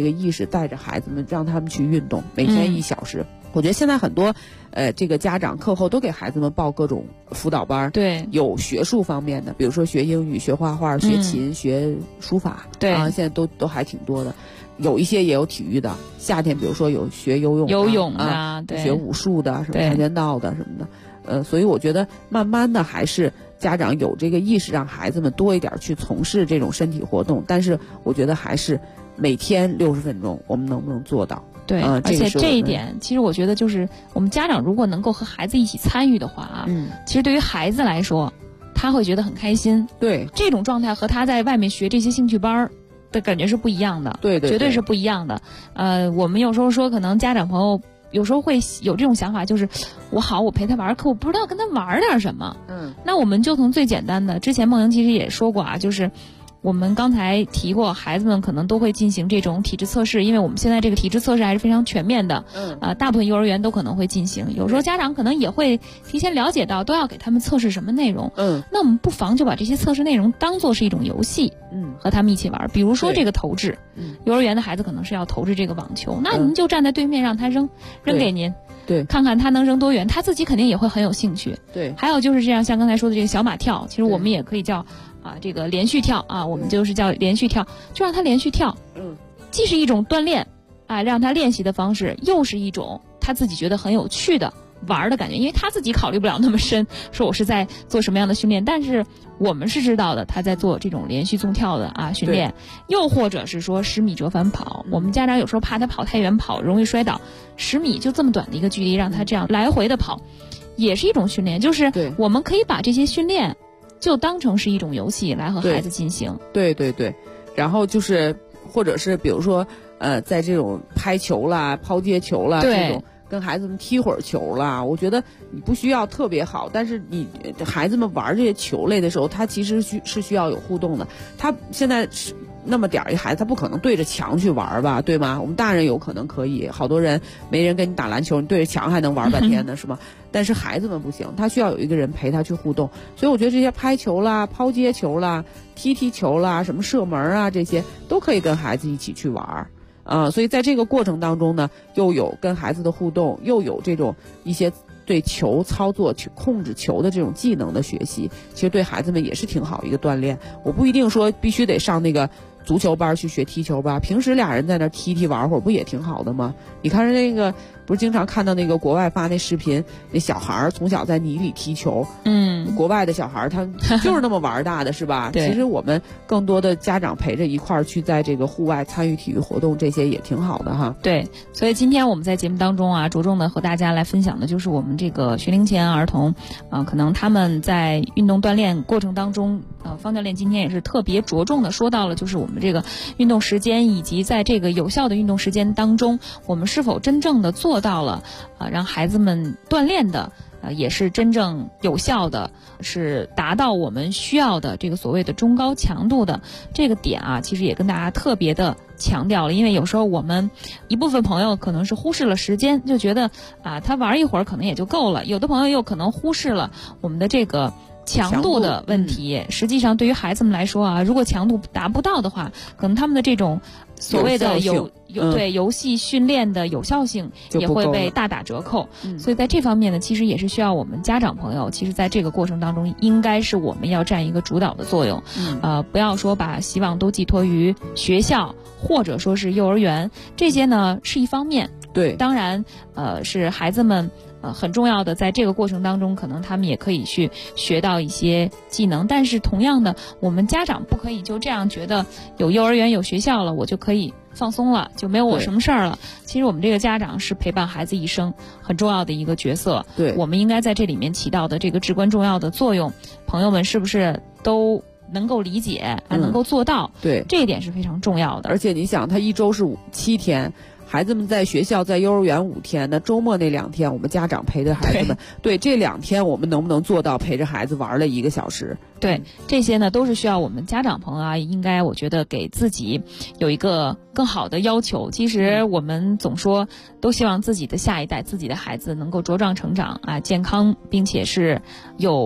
直带着孩子们，让他们去运动，每天1小时。我觉得现在很多这个家长课后都给孩子们报各种辅导班， 对， 有学术方面的，比如说学英语、学画画、学琴、学书法， 对啊，现在都还挺多的。有一些也有体育的，夏天比如说有学游泳的， 对， 学武术的，什么跆拳道的什么的，所以我觉得慢慢的还是家长有这个意识，让孩子们多一点去从事这种身体活动。但是我觉得还是每天60分钟，我们能不能做到？ 对，而且这一点，其实我觉得就是我们家长如果能够和孩子一起参与的话啊，其实对于孩子来说，他会觉得很开心。 对， 这种状态和他在外面学这些兴趣班的感觉是不一样的。 对， 绝对是不一样的。我们有时候说，可能家长朋友有时候会有这种想法，就是我陪他玩，可我不知道跟他玩点什么。那我们就从最简单的，之前梦莹其实也说过啊，就是我们刚才提过，孩子们可能都会进行这种体质测试，因为我们现在这个体质测试还是非常全面的。大部分幼儿园都可能会进行，有时候家长可能也会提前了解到都要给他们测试什么内容。那我们不妨就把这些测试内容当做是一种游戏，和他们一起玩。比如说这个投掷，幼儿园的孩子可能是要投掷这个网球，那您就站在对面让他扔给您。 对， 看看他能扔多远，他自己肯定也会很有兴趣。 对， 还有就是这样，像刚才说的这个小马跳，其实我们也可以叫这个连续跳啊，我们就是叫连续跳，就让他连续跳。既是一种锻炼让他练习的方式，又是一种他自己觉得很有趣的玩的感觉，因为他自己考虑不了那么深，说我是在做什么样的训练，但是我们是知道的，他在做这种连续纵跳的训练，又或者是说10米折返跑。我们家长有时候怕他跑太远，跑容易摔倒，10米就这么短的一个距离，让他这样来回的跑，也是一种训练。就是我们可以把这些训练就当成是一种游戏来和孩子进行。 对，然后就是或者是比如说在这种拍球啦、抛接球啦这种。跟孩子们踢会儿球啦，我觉得你不需要特别好，但是你孩子们玩这些球类的时候，他其实是需要有互动的。他现在那么点儿一孩子，他不可能对着墙去玩吧，对吗？我们大人有可能可以，好多人没人跟你打篮球，你对着墙还能玩半天呢，是吗？但是孩子们不行，他需要有一个人陪他去互动。所以我觉得这些拍球啦、抛接球啦、踢球啦、什么射门啊，这些都可以跟孩子一起去玩。所以在这个过程当中呢，又有跟孩子的互动，又有这种一些对球操作、去控制球的这种技能的学习，其实对孩子们也是挺好一个锻炼。我不一定说必须得上那个足球班去学踢球吧，平时俩人在那踢玩会儿不也挺好的吗？你看那个不是经常看到那个国外发那视频，那小孩从小在泥里踢球，国外的小孩他就是那么玩大的是吧？其实我们更多的家长陪着一块儿去在这个户外参与体育活动，这些也挺好的哈。 对，所以今天我们在节目当中着重的和大家来分享的就是我们这个学龄前儿童可能他们在运动锻炼过程当中，方教练今天也是特别着重的说到了，就是我们这个运动时间，以及在这个有效的运动时间当中，我们是否真正的做到了让孩子们锻炼的也是真正有效的，是达到我们需要的这个所谓的中高强度的这个点其实也跟大家特别的强调了。因为有时候我们一部分朋友可能是忽视了时间，就觉得他玩一会儿可能也就够了，有的朋友又可能忽视了我们的这个强度的问题。实际上对于孩子们来说如果强度达不到的话，可能他们的这种所谓的游戏训练的有效性也会被大打折扣。所以在这方面呢，其实也是需要我们家长朋友，其实在这个过程当中应该是我们要占一个主导的作用。不要说把希望都寄托于学校或者说是幼儿园，这些呢是一方面。 对， 当然是孩子们很重要的，在这个过程当中可能他们也可以去学到一些技能，但是同样的，我们家长不可以就这样觉得有幼儿园有学校了我就可以放松了，就没有我什么事儿了。其实我们这个家长是陪伴孩子一生很重要的一个角色， 对， 我们应该在这里面起到的这个至关重要的作用，朋友们是不是都能够理解能够做到？ 对， 这一点是非常重要的。 而且你想，他一周是7天，孩子们在学校在幼儿园5天，那周末那2天我们家长陪着孩子们，对这2天我们能不能做到陪着孩子玩了1个小时？ 对，这些呢都是需要我们家长朋友应该我觉得给自己有一个更好的要求。其实我们总说都希望自己的下一代，自己的孩子能够茁壮成长健康，并且是有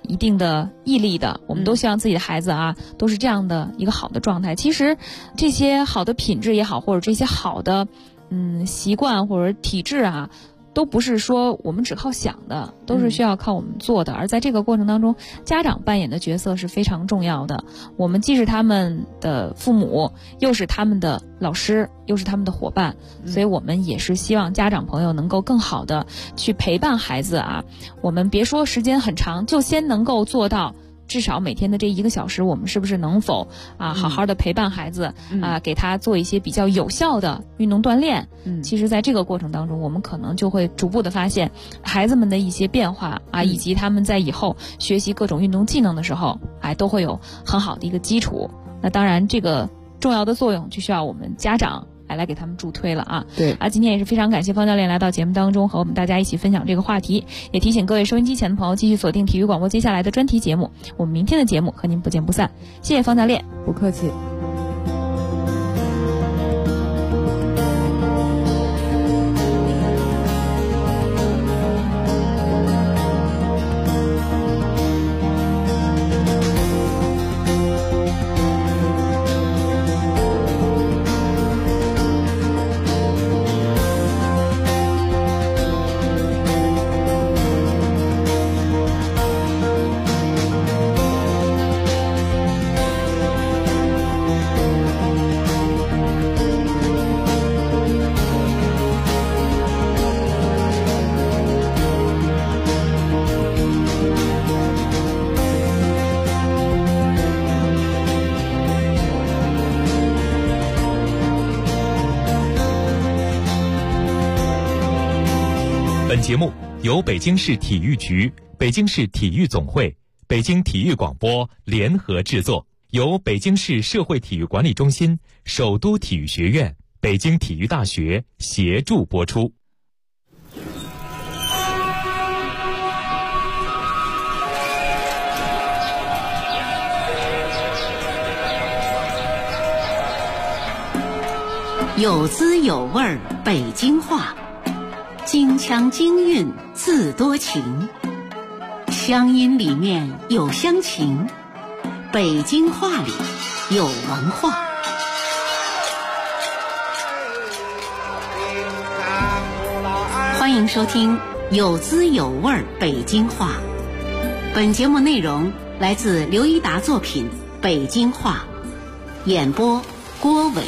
一定的毅力的，我们都希望自己的孩子啊都是这样的一个好的状态。其实这些好的品质也好，或者这些好的习惯或者体质啊，都不是说我们只靠想的，都是需要靠我们做的。而在这个过程当中，家长扮演的角色是非常重要的。我们既是他们的父母，又是他们的老师，又是他们的伙伴，所以我们也是希望家长朋友能够更好的去陪伴孩子啊。我们别说时间很长，就先能够做到至少每天的这1个小时，我们是不是能否好好的陪伴孩子给他做一些比较有效的运动锻炼？其实在这个过程当中，我们可能就会逐步的发现孩子们的一些变化以及他们在以后学习各种运动技能的时候都会有很好的一个基础。那当然这个重要的作用就需要我们家长来给他们助推了啊！ 对今天也是非常感谢方教练来到节目当中和我们大家一起分享这个话题，也提醒各位收音机前的朋友继续锁定体育广播接下来的专题节目，我们明天的节目和您不见不散。谢谢方教练， 不客气。 本节目由北京市体育局、北京市体育总会、北京体育广播联合制作，由北京市社会体育管理中心、首都体育学院、北京体育大学协助播出。 有滋有味儿北京话，京腔京韵自多情，乡音里面有乡情，北京话里有文化。欢迎收听有滋有味儿北京话。本节目内容来自刘一达作品《北京话》，演播郭伟。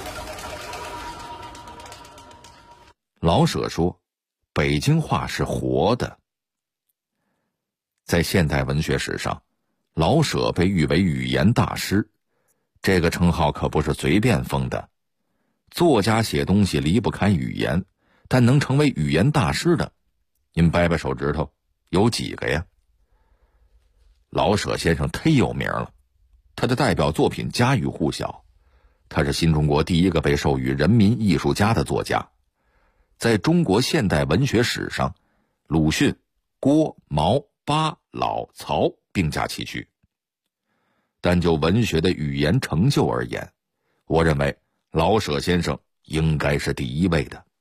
老舍说，北京话是活的。在现代文学史上，老舍被誉为语言大师，这个称号可不是随便封的。作家写东西离不开语言，但能成为语言大师的，您掰掰手指头，有几个呀？老舍先生忒有名了，他的代表作品家喻户晓，他是新中国第一个被授予人民艺术家的作家。在中国现代文学史上，鲁迅、郭、毛、巴、老、曹并驾齐驱。但就文学的语言成就而言，我认为老舍先生应该是第一位的。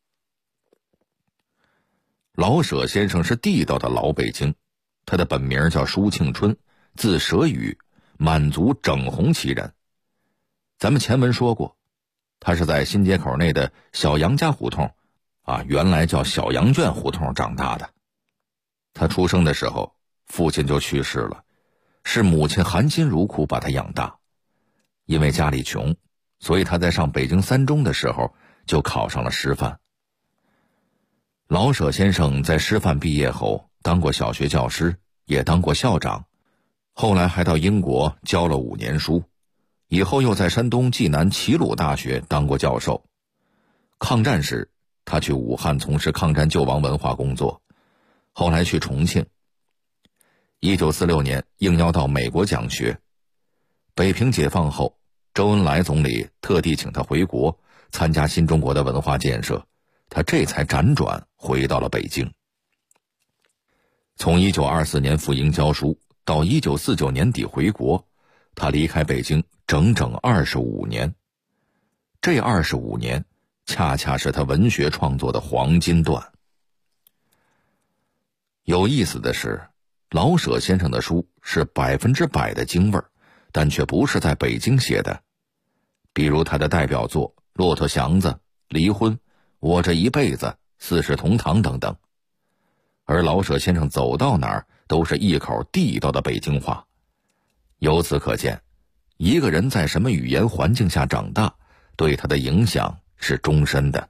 老舍先生是地道的老北京，他的本名叫舒庆春，字舍宇，满族整红旗人。咱们前文说过，他是在新街口内的小杨家胡同原来叫小羊圈胡同长大的。他出生的时候，父亲就去世了，是母亲含辛茹苦把他养大。因为家里穷，所以他在上北京三中的时候就考上了师范。老舍先生在师范毕业后当过小学教师，也当过校长，后来还到英国教了5年书，以后又在山东济南齐鲁大学当过教授。抗战时他去武汉从事抗战救亡文化工作，后来去重庆。1946年应邀到美国讲学。北平解放后，周恩来总理特地请他回国参加新中国的文化建设，他这才辗转回到了北京。从1924年赴英教书到1949年底回国，他离开北京整整25年。这25年恰恰是他文学创作的黄金段。有意思的是， 老舍先生的书是100%的京味儿，但却不是在北京写的。比如他的代表作《骆驼祥子》《离婚》《我这一辈子》《四世同堂》等等。而老舍先生走到哪儿都是一口地道的北京话。由此可见，一个人在什么语言环境下长大，对他的影响是终身的。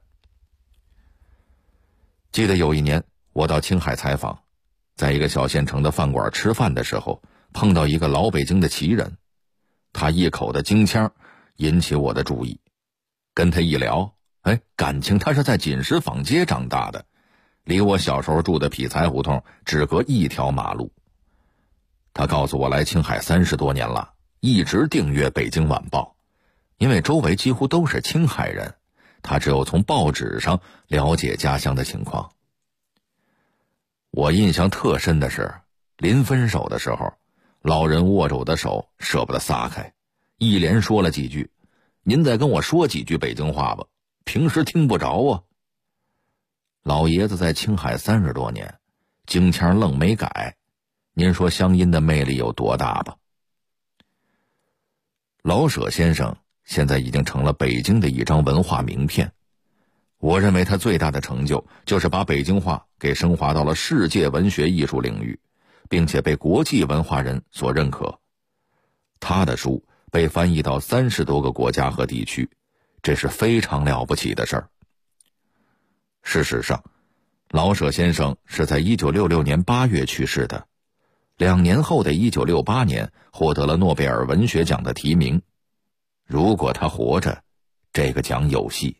记得有一年我到青海采访，在一个小县城的饭馆吃饭的时候，碰到一个老北京的奇人，他一口的京腔引起我的注意。跟他一聊，感情他是在锦石坊街长大的，离我小时候住的匹才胡同只隔一条马路。他告诉我来青海30多年了，一直订阅《北京晚报》，因为周围几乎都是青海人，他只有从报纸上了解家乡的情况。我印象特深的是，临分手的时候，老人握着我的手舍不得撒开，一连说了几句：“您再跟我说几句北京话吧，平时听不着啊。”老爷子在青海30多年，京腔愣没改，您说乡音的魅力有多大吧？老舍先生现在已经成了北京的一张文化名片。我认为他最大的成就就是把北京话给升华到了世界文学艺术领域，并且被国际文化人所认可。他的书被翻译到30多个国家和地区，这是非常了不起的事儿。事实上，老舍先生是在1966年8月去世的，2年后的1968年获得了诺贝尔文学奖的提名。如果他活着，这个奖有戏。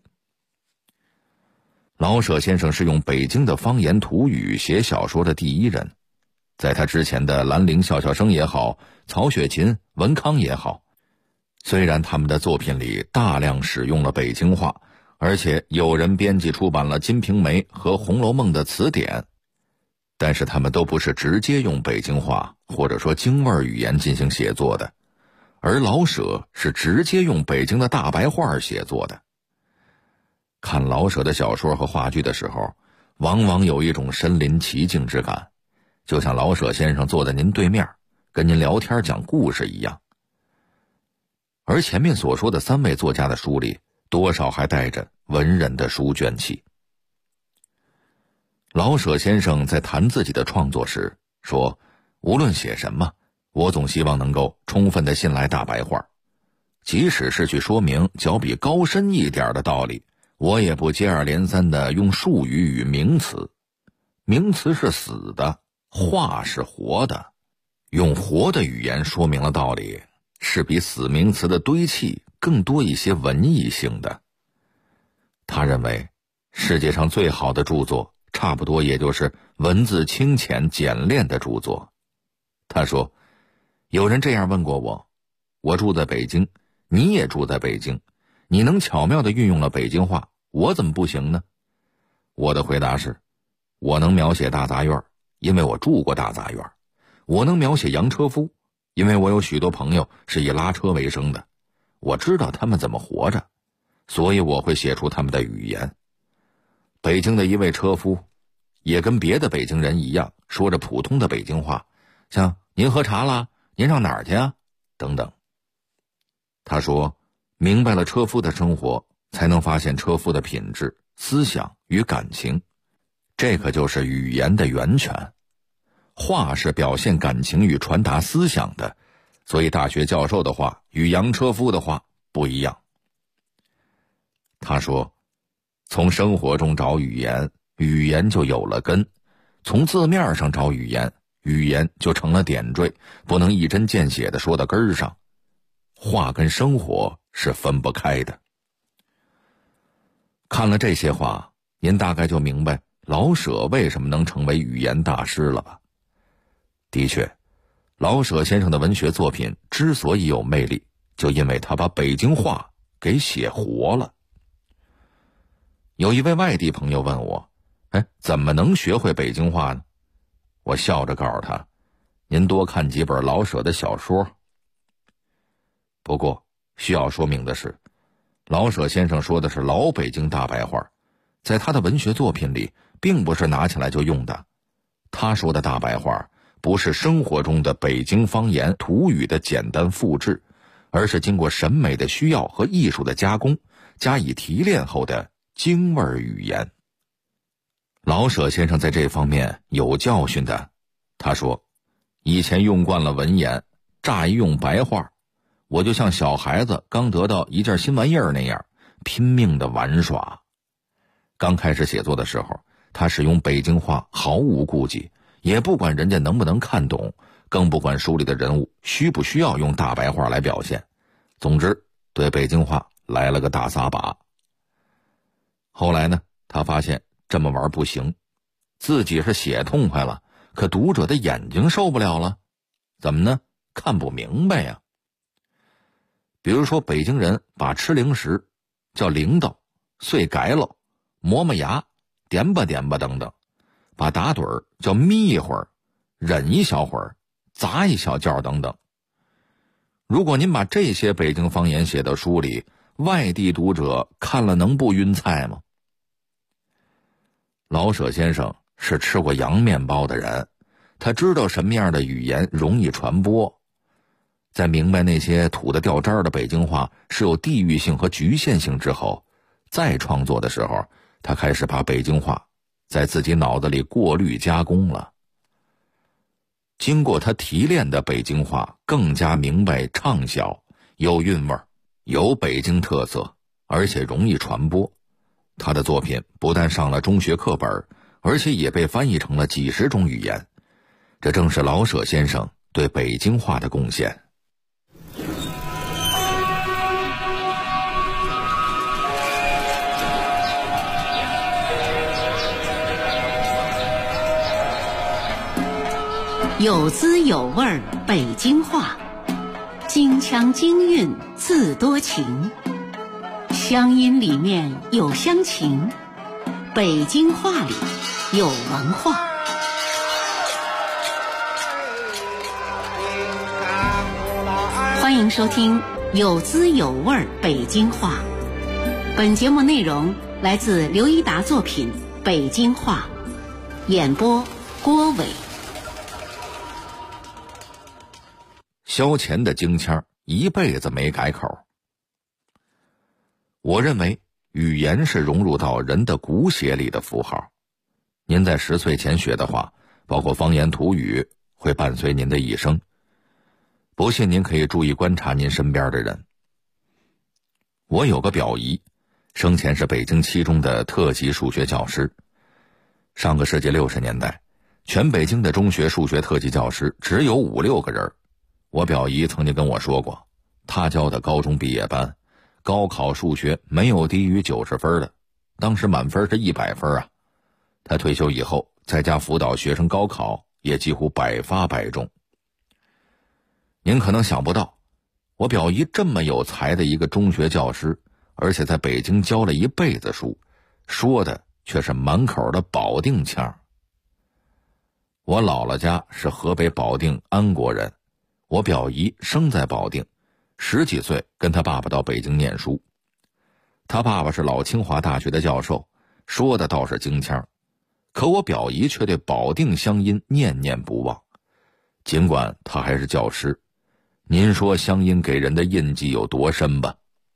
老舍先生是用北京的方言土语写小说的第一人，在他之前的兰陵笑笑生也好，曹雪芹、文康也好，虽然他们的作品里大量使用了北京话，而且有人编辑出版了《金瓶梅》和《红楼梦》的词典，但是他们都不是直接用北京话或者说京味语言进行写作的，而老舍是直接用北京的大白话写作的。看老舍的小说和话剧的时候，往往有一种身临其境之感，就像老舍先生坐在您对面，跟您聊天讲故事一样。而前面所说的3位作家的书里，多少还带着文人的书卷气。老舍先生在谈自己的创作时说，无论写什么，我总希望能够充分地信赖大白话，即使是去说明较比高深一点的道理，我也不接二连三地用术语与名词。名词是死的，话是活的，用活的语言说明了道理，是比死名词的堆砌更多一些文艺性的。他认为，世界上最好的著作，差不多也就是文字清浅简练的著作。他说，有人这样问过我，我住在北京，你也住在北京，你能巧妙地运用了北京话，我怎么不行呢？我的回答是，我能描写大杂院，因为我住过大杂院；我能描写洋车夫，因为我有许多朋友是以拉车为生的，我知道他们怎么活着，所以我会写出他们的语言。北京的一位车夫也跟别的北京人一样，说着普通的北京话，像您喝茶啦，您上哪儿去啊，等等。他说，明白了车夫的生活，才能发现车夫的品质、思想与感情，这可就是语言的源泉。话是表现感情与传达思想的，所以大学教授的话与洋车夫的话不一样。他说，从生活中找语言，语言就有了根；从字面上找语言，语言就成了点缀，不能一针见血地说到根儿上。话跟生活是分不开的。看了这些话，您大概就明白老舍为什么能成为语言大师了吧？的确，老舍先生的文学作品之所以有魅力，就因为他把北京话给写活了。有一位外地朋友问我，怎么能学会北京话呢？我笑着告诉他，您多看几本老舍的小说。不过需要说明的是，老舍先生说的是老北京大白话，在他的文学作品里并不是拿起来就用的。他说的大白话不是生活中的北京方言土语的简单复制，而是经过审美的需要和艺术的加工，加以提炼后的京味语言。老舍先生在这方面有教训的，他说，以前用惯了文言，乍一用白话，我就像小孩子刚得到一件新玩意儿那样，拼命的玩耍。刚开始写作的时候，他使用北京话毫无顾忌，也不管人家能不能看懂，更不管书里的人物需不需要用大白话来表现。总之，对北京话来了个大撒把。后来呢，他发现这么玩不行，自己是写痛快了，可读者的眼睛受不了了。怎么呢？看不明白呀。比如说，北京人把吃零食叫零刀、碎改了、磨磨牙、点吧点吧等等，把打盹儿叫眯一会儿、忍一小会儿、砸一小觉等等。如果您把这些北京方言写到书里，外地读者看了能不晕菜吗？老舍先生是吃过洋面包的人，他知道什么样的语言容易传播。在明白那些土的掉渣的北京话是有地域性和局限性之后，再创作的时候，他开始把北京话在自己脑子里过滤加工了。经过他提炼的北京话更加明白畅销，有韵味，有北京特色，而且容易传播。他的作品不但上了中学课本，而且也被翻译成了几十种语言。这正是老舍先生对北京话的贡献。 有滋有味北京话，京腔京韵自多情，乡音里面有乡情，北京话里有文化。欢迎收听有滋有味北京话。本节目内容来自刘一达作品《北京话》，演播郭伟。 萧乾的京腔一辈子没改口。我认为语言是融入到人的骨血里的符号。您在10岁前学的话，包括方言土语，会伴随您的一生。不信您可以注意观察您身边的人。我有个表姨，生前是北京七中的特级数学教师。上个世纪60年代，全北京的中学数学特级教师只有5、6个人。我表姨曾经跟我说过，她教的高中毕业班，高考数学没有低于90分的，当时满分是100分啊。她退休以后，在家辅导学生高考，也几乎百发百中。您可能想不到，我表姨这么有才的一个中学教师，而且在北京教了一辈子书，说的却是满口的保定腔。我姥姥家是河北保定安国人，我表姨生在保定，10几岁跟他爸爸到北京念书。他爸爸是老清华大学的教授，说的倒是京腔，可我表姨却对保定乡音念念不忘。尽管他还是教师，您说乡音给人的印记有多深吧？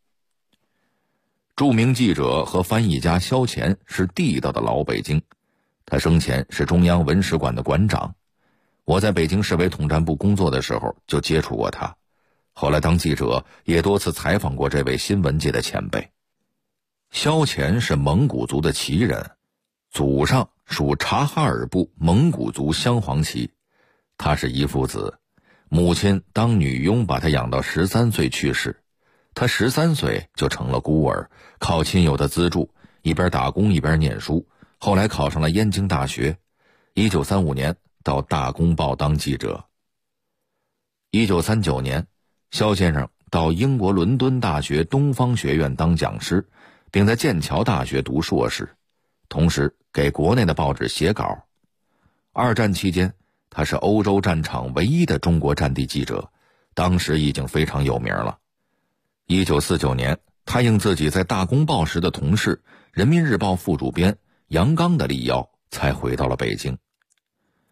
著名记者和翻译家萧乾是地道的老北京，他生前是中央文史馆的馆长。我在北京市委统战部工作的时候就接触过他，后来当记者也多次采访过这位新闻界的前辈。萧乾是蒙古族的旗人，祖上属察哈尔部蒙古族镶黄旗。他是遗腹子，母亲当女佣把他养到13岁去世，他13岁就成了孤儿，靠亲友的资助，一边打工一边念书，后来考上了燕京大学。1935年到大公报当记者。1939年，萧先生到英国伦敦大学东方学院当讲师，并在剑桥大学读硕士，同时给国内的报纸写稿。2战期间，他是欧洲战场唯一的中国战地记者，当时已经非常有名了。1949年，他应自己在大公报时的同事人民日报副主编杨刚的力邀，才回到了北京。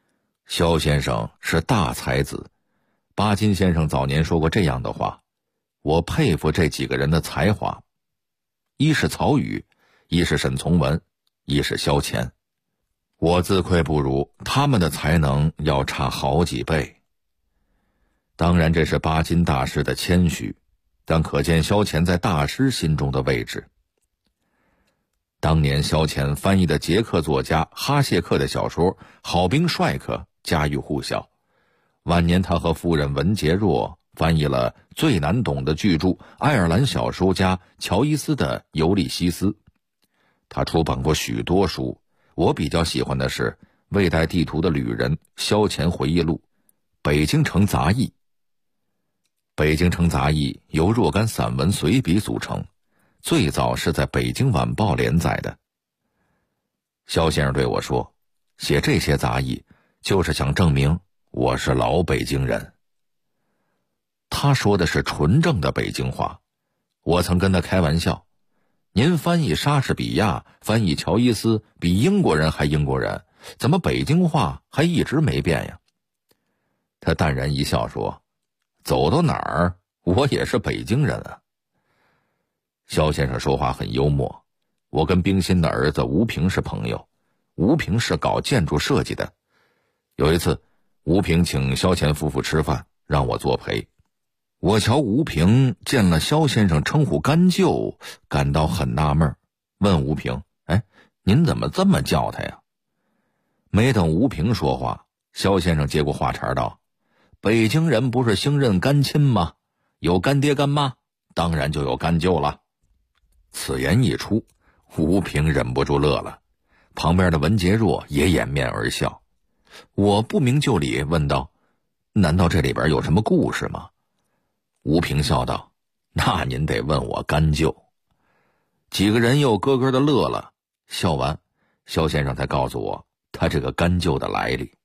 萧先生是大才子，巴金先生早年说过这样的话，我佩服这几个人的才华，一是曹禺，一是沈从文，一是萧乾。我自愧不如，他们的才能要差好几倍。当然这是巴金大师的谦虚，但可见萧乾在大师心中的位置。当年萧乾翻译的捷克作家哈谢克的小说《好兵帅克》家喻户晓，晚年他和夫人文洁若翻译了最难懂的巨著爱尔兰小说家乔伊斯的《尤利西斯》。他出版过许多书，我比较喜欢的是《未带地图的旅人》萧乾回忆录、北京城杂役。北京城杂役由若干散文随笔组成，最早是在北京晚报连载的。萧先生对我说，写这些杂役就是想证明我是老北京人。他说的是纯正的北京话，我曾跟他开玩笑，您翻译莎士比亚，翻译乔伊斯，比英国人还英国人，怎么北京话还一直没变呀？他淡然一笑说，走到哪儿我也是北京人啊。萧先生说话很幽默，我跟冰心的儿子吴平是朋友，吴平是搞建筑设计的。有一次吴平请萧乾夫妇吃饭，让我作陪。我瞧吴平见了萧先生称呼干舅，感到很纳闷，问吴平，您怎么这么叫他呀？没等吴平说话，萧先生接过话茬道，北京人不是兴认干亲吗？有干爹干妈，当然就有干舅了。此言一出，吴平忍不住乐了，旁边的文洁若也掩面而笑。我不明就里问道，难道这里边有什么故事吗？吴平笑道，那您得问我干舅。几个人又咯咯的乐了，笑完萧先生才告诉我他这个干舅的来历。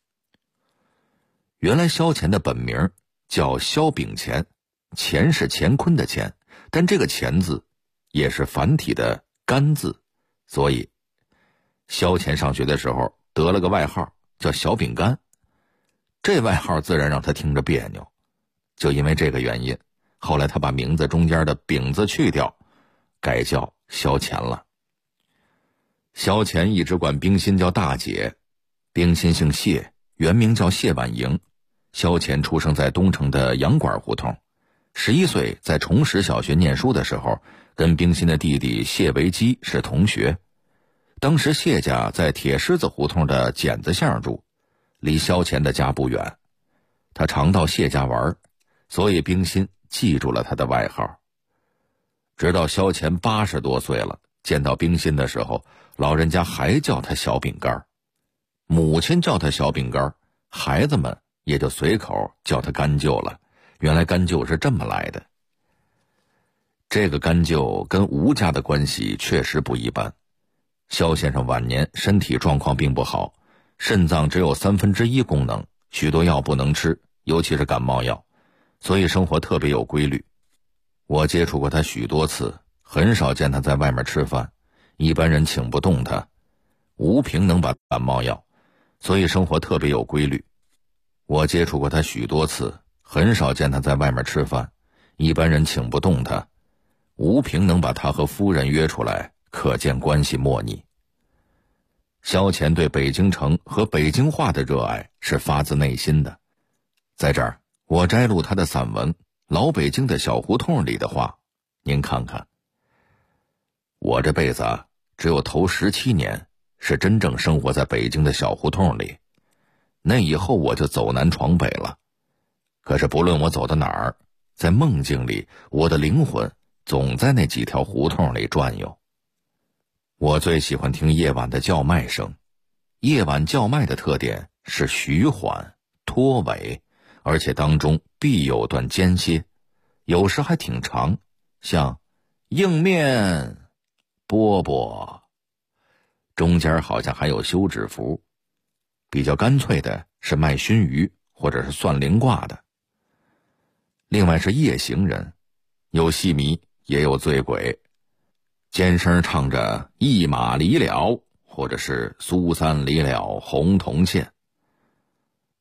原来萧乾的本名叫萧秉乾，乾是乾坤的乾，但这个乾字也是繁体的干字，所以萧乾上学的时候得了个外号叫小饼干，这外号自然让他听着别扭。就因为这个原因，后来他把名字中间的饼字去掉，改叫萧乾了。萧乾一直管冰心叫大姐，冰心姓谢，原名叫谢婉莹。萧乾出生在东城的洋馆胡同，11岁在崇实小学念书的时候，跟冰心的弟弟谢维基是同学。当时谢家在铁狮子胡同的剪子巷住，离萧乾的家不远。他常到谢家玩，所以冰心记住了他的外号。直到萧乾80多岁了，见到冰心的时候，老人家还叫他小饼干，母亲叫他小饼干，孩子们也就随口叫他干舅了。原来干舅是这么来的。这个干舅跟吴家的关系确实不一般。萧先生晚年身体状况并不好，肾脏只有1/3功能，许多药不能吃，尤其是感冒药，所以生活特别有规律。我接触过他许多次，很少见他在外面吃饭，一般人请不动他。吴平能把感冒药，所以生活特别有规律。我接触过他许多次，很少见他在外面吃饭，一般人请不动他。吴平能把他和夫人约出来，可见关系莫逆。萧乾对北京城和北京话的热爱是发自内心的。在这儿我摘录他的散文《老北京的小胡同》里的话，您看看。我这辈子只有头17年是真正生活在北京的小胡同里，那以后我就走南闯北了。可是不论我走到哪儿，在梦境里我的灵魂总在那几条胡同里转悠。我最喜欢听夜晚的叫卖声，夜晚叫卖的特点是徐缓拖尾，而且当中必有段间歇，有时还挺长，像硬面饽饽，中间好像还有休止符。比较干脆的是卖熏鱼或者是算灵卦的。另外是夜行人，有戏迷也有醉鬼，尖声唱着一马离了，或者是苏三离了红铜线。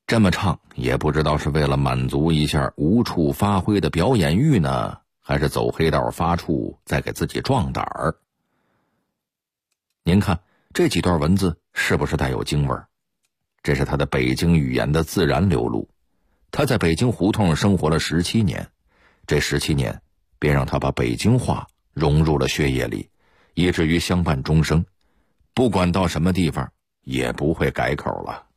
这么唱也不知道是为了满足一下无处发挥的表演欲呢，还是走黑道发怵再给自己壮胆儿。您看这几段文字是不是带有京味儿？这是他的北京语言的自然流露。他在北京胡同生活了17年，这17年便让他把北京话融入了血液里，以至于相伴终生，不管到什么地方也不会改口了。